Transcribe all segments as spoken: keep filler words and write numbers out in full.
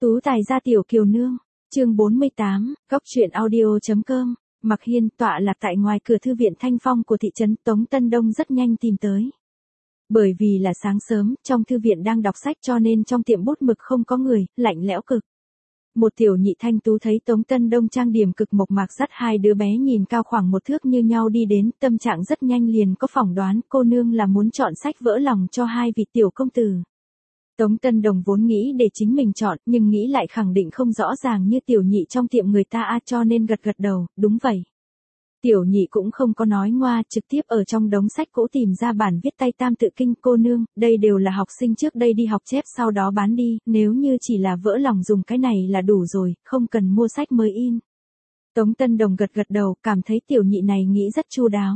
Tú tài gia tiểu kiều nương, chương bốn mươi tám, góc truyện audio.com, Mặc Hiên tọa lạc tại ngoài cửa thư viện Thanh Phong của thị trấn Tống Tân Đông rất nhanh tìm tới. Bởi vì là sáng sớm, trong thư viện đang đọc sách cho nên trong tiệm bút mực không có người, lạnh lẽo cực. Một tiểu nhị thanh tú thấy Tống Tân Đông trang điểm cực mộc mạc dắt hai đứa bé nhìn cao khoảng một thước như nhau đi đến, tâm trạng rất nhanh liền có phỏng đoán cô nương là muốn chọn sách vỡ lòng cho hai vị tiểu công tử. Tống Tân Đồng vốn nghĩ để chính mình chọn, nhưng nghĩ lại khẳng định không rõ ràng như tiểu nhị trong tiệm người ta a cho nên gật gật đầu, đúng vậy. Tiểu nhị cũng không có nói ngoa, trực tiếp ở trong đống sách cũ tìm ra bản viết tay Tam Tự Kinh. Cô nương, đây đều là học sinh trước đây đi học chép sau đó bán đi, nếu như chỉ là vỡ lòng dùng cái này là đủ rồi, không cần mua sách mới in. Tống Tân Đồng gật gật đầu, cảm thấy tiểu nhị này nghĩ rất chu đáo.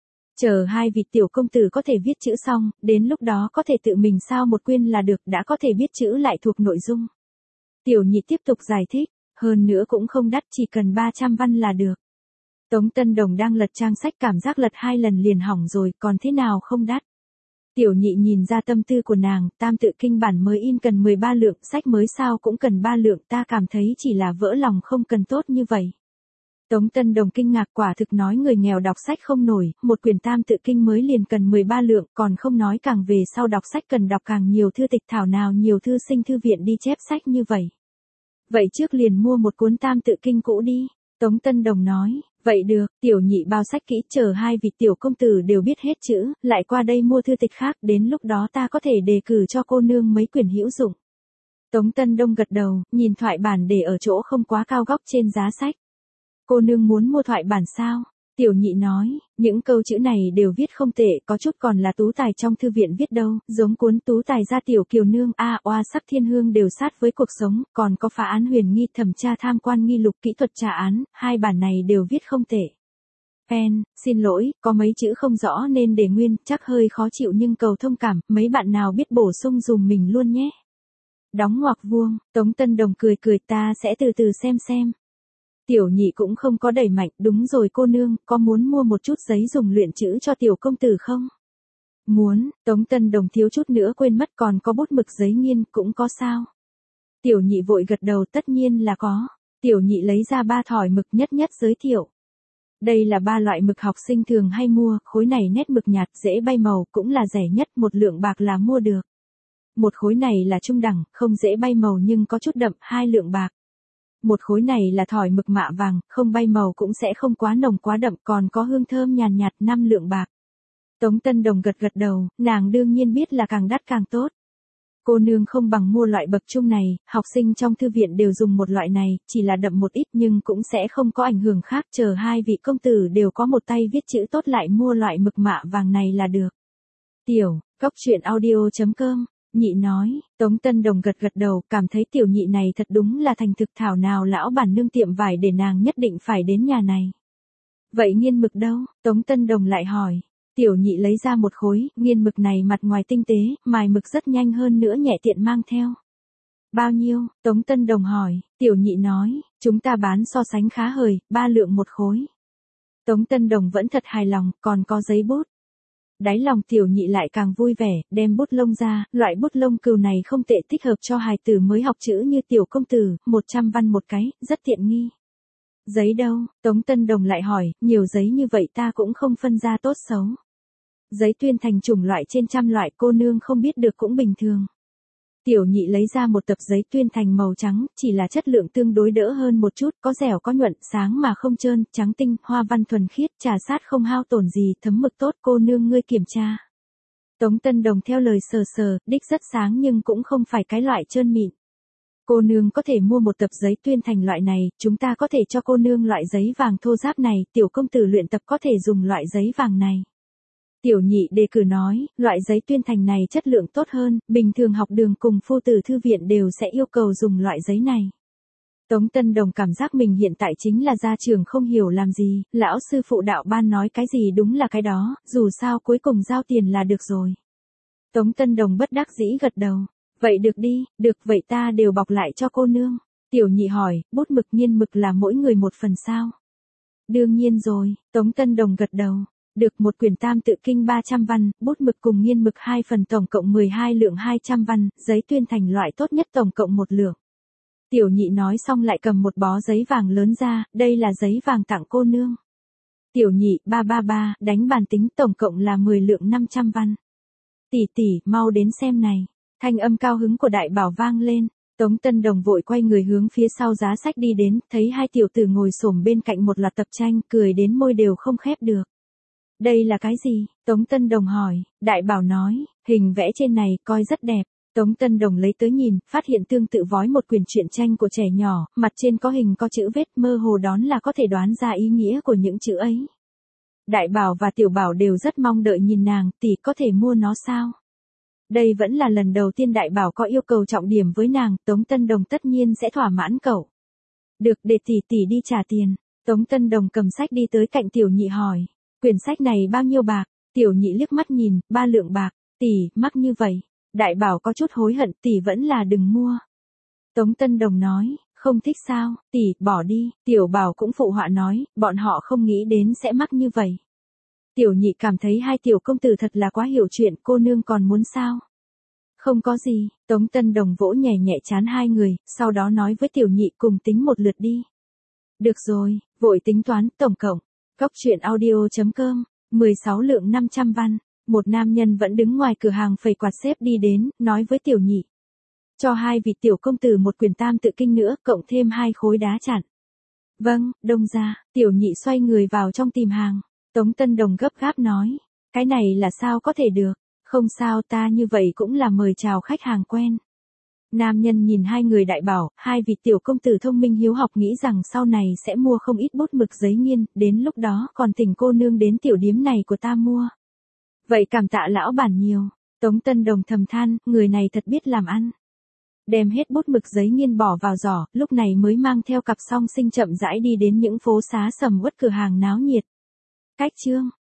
Chờ hai vị tiểu công tử có thể viết chữ xong, đến lúc đó có thể tự mình sao một quyên là được, đã có thể viết chữ lại thuộc nội dung. Tiểu nhị tiếp tục giải thích, hơn nữa cũng không đắt, chỉ cần ba trăm văn là được. Tống Tân Đồng đang lật trang sách cảm giác lật hai lần liền hỏng rồi, còn thế nào không đắt. Tiểu nhị nhìn ra tâm tư của nàng, Tam Tự Kinh bản mới in cần mười ba lượng, sách mới sao cũng cần ba lượng, ta cảm thấy chỉ là vỡ lòng không cần tốt như vậy. Tống Tân Đồng kinh ngạc, quả thực nói người nghèo đọc sách không nổi, một quyển Tam Tự Kinh mới liền cần mười ba lượng, còn không nói càng về sau đọc sách cần đọc càng nhiều thư tịch, thảo nào nhiều thư sinh thư viện đi chép sách như vậy. Vậy trước liền mua một cuốn Tam Tự Kinh cũ đi, Tống Tân Đồng nói, vậy được, tiểu nhị bao sách kỹ, chờ hai vị tiểu công tử đều biết hết chữ, lại qua đây mua thư tịch khác, đến lúc đó ta có thể đề cử cho cô nương mấy quyển hữu dụng. Tống Tân Đông gật đầu, nhìn thoại bản để ở chỗ không quá cao góc trên giá sách. Cô nương muốn mua thoại bản sao? Tiểu nhị nói, những câu chữ này đều viết không tệ, có chút còn là tú tài trong thư viện viết đâu, giống cuốn Tú tài gia tiểu kiều nương, a oa sắc thiên hương đều sát với cuộc sống, còn có phá án huyền nghi, thẩm tra tham quan nghi lục, kỹ thuật tra án, hai bản này đều viết không tệ. Pen, xin lỗi, có mấy chữ không rõ nên để nguyên, chắc hơi khó chịu nhưng cầu thông cảm, mấy bạn nào biết bổ sung dùm mình luôn nhé. Đóng ngoặc vuông, Tống Tân Đồng cười cười, ta sẽ từ từ xem xem. Tiểu nhị cũng không có đẩy mạnh, đúng rồi cô nương, có muốn mua một chút giấy dùng luyện chữ cho tiểu công tử không? Muốn, Tống Tân Đồng thiếu chút nữa quên mất, còn có bút mực giấy nghiên cũng có sao? Tiểu nhị vội gật đầu, tất nhiên là có. Tiểu nhị lấy ra ba thỏi mực, nhất nhất giới thiệu. Đây là ba loại mực học sinh thường hay mua, khối này nét mực nhạt, dễ bay màu, cũng là rẻ nhất, một lượng bạc là mua được. Một khối này là trung đẳng, không dễ bay màu nhưng có chút đậm, hai lượng bạc. Một khối này là thỏi mực mạ vàng, không bay màu cũng sẽ không quá nồng quá đậm, còn có hương thơm nhàn nhạt, năm lượng bạc. Tống Tân Đồng gật gật đầu, nàng đương nhiên biết là càng đắt càng tốt. Cô nương không bằng mua loại bậc trung này, học sinh trong thư viện đều dùng một loại này, chỉ là đậm một ít nhưng cũng sẽ không có ảnh hưởng khác, chờ hai vị công tử đều có một tay viết chữ tốt lại mua loại mực mạ vàng này là được. Tiểu, góc truyện audio.com Nhị nói, Tống Tân Đồng gật gật đầu, cảm thấy tiểu nhị này thật đúng là thành thực, thảo nào lão bản nương tiệm vải để nàng nhất định phải đến nhà này. Vậy nghiên mực đâu? Tống Tân Đồng lại hỏi. Tiểu nhị lấy ra một khối, nghiên mực này mặt ngoài tinh tế, mài mực rất nhanh hơn nữa nhẹ tiện mang theo. Bao nhiêu? Tống Tân Đồng hỏi. Tiểu nhị nói, chúng ta bán so sánh khá hời, ba lượng một khối. Tống Tân Đồng vẫn thật hài lòng, còn có giấy bút. Đáy lòng tiểu nhị lại càng vui vẻ, đem bút lông ra, loại bút lông cừu này không tệ, thích hợp cho hài tử mới học chữ như tiểu công tử, một trăm văn một cái, rất tiện nghi. Giấy đâu? Tống Tân Đồng lại hỏi, nhiều giấy như vậy ta cũng không phân ra tốt xấu. Giấy tuyên thành chủng loại trên trăm loại, cô nương không biết được cũng bình thường. Tiểu nhị lấy ra một tập giấy tuyên thành màu trắng, chỉ là chất lượng tương đối đỡ hơn một chút, có dẻo có nhuận, sáng mà không trơn, trắng tinh, hoa văn thuần khiết, trà sát không hao tổn gì, thấm mực tốt, cô nương ngươi kiểm tra. Tống Tân Đồng theo lời sờ sờ, đích rất sáng nhưng cũng không phải cái loại trơn mịn. Cô nương có thể mua một tập giấy tuyên thành loại này, chúng ta có thể cho cô nương loại giấy vàng thô ráp này, tiểu công tử luyện tập có thể dùng loại giấy vàng này. Tiểu nhị đề cử nói, loại giấy tuyên thành này chất lượng tốt hơn, bình thường học đường cùng phu tử thư viện đều sẽ yêu cầu dùng loại giấy này. Tống Tân Đồng cảm giác mình hiện tại chính là gia trưởng không hiểu làm gì, lão sư phụ đạo ban nói cái gì đúng là cái đó, dù sao cuối cùng giao tiền là được rồi. Tống Tân Đồng bất đắc dĩ gật đầu, vậy được đi, được vậy ta đều bọc lại cho cô nương. Tiểu nhị hỏi, bút mực nghiên mực là mỗi người một phần sao? Đương nhiên rồi, Tống Tân Đồng gật đầu. Được, một quyển Tam Tự Kinh ba trăm văn, bút mực cùng nghiên mực hai phần tổng cộng mười hai lượng hai trăm văn, giấy tuyên thành loại tốt nhất tổng cộng một lượng. Tiểu nhị nói xong lại cầm một bó giấy vàng lớn ra, đây là giấy vàng tặng cô nương. Tiểu nhị, ba ba ba, đánh bàn tính tổng cộng là mười lượng năm trăm văn. Tỷ tỷ, mau đến xem này. Thanh âm cao hứng của đại bảo vang lên. Tống Tân Đồng vội quay người hướng phía sau giá sách đi đến, thấy hai tiểu tử ngồi xổm bên cạnh một loạt tập tranh, cười đến môi đều không khép được. Đây là cái gì? Tống Tân Đồng hỏi, đại bảo nói, hình vẽ trên này coi rất đẹp. Tống Tân Đồng lấy tới nhìn, phát hiện tương tự vói một quyển truyện tranh của trẻ nhỏ, mặt trên có hình có chữ vết, mơ hồ đón là có thể đoán ra ý nghĩa của những chữ ấy. Đại bảo và tiểu bảo đều rất mong đợi nhìn nàng, tỷ có thể mua nó sao? Đây vẫn là lần đầu tiên đại bảo có yêu cầu trọng điểm với nàng, Tống Tân Đồng tất nhiên sẽ thỏa mãn cậu. Được, để tỷ tỷ đi trả tiền. Tống Tân Đồng cầm sách đi tới cạnh tiểu nhị hỏi, quyển sách này bao nhiêu bạc? Tiểu nhị liếc mắt nhìn, ba lượng bạc. Tỷ, mắc như vậy. Đại bảo có chút hối hận, tỷ vẫn là đừng mua. Tống Tân Đồng nói, không thích sao, tỷ, bỏ đi. Tiểu bảo cũng phụ họa nói, bọn họ không nghĩ đến sẽ mắc như vậy. Tiểu nhị cảm thấy hai tiểu công tử thật là quá hiểu chuyện, cô nương còn muốn sao? Không có gì, Tống Tân Đồng vỗ nhẹ nhẹ trán hai người, sau đó nói với tiểu nhị cùng tính một lượt đi. Được rồi, vội tính toán, tổng cộng. Cóc truyện audio chấm com, mười sáu lượng năm trăm văn. Một nam nhân vẫn đứng ngoài cửa hàng phẩy quạt xếp đi đến, nói với tiểu nhị. Cho hai vị tiểu công tử một quyển tam tự kinh nữa, cộng thêm hai khối đá chặn. Vâng, đông ra, tiểu nhị xoay người vào trong tìm hàng. Tống Tân Đồng gấp gáp nói, cái này là sao có thể được, không sao, ta như vậy cũng là mời chào khách hàng quen. Nam nhân nhìn hai người đại bảo, hai vị tiểu công tử thông minh hiếu học nghĩ rằng sau này sẽ mua không ít bút mực giấy nghiên, đến lúc đó còn thỉnh cô nương đến tiểu điếm này của ta mua. Vậy cảm tạ lão bản nhiều. Tống Tân Đồng thầm than, người này thật biết làm ăn. Đem hết bút mực giấy nghiên bỏ vào giỏ, lúc này mới mang theo cặp song sinh chậm rãi đi đến những phố xá sầm uất cửa hàng náo nhiệt. Cách chương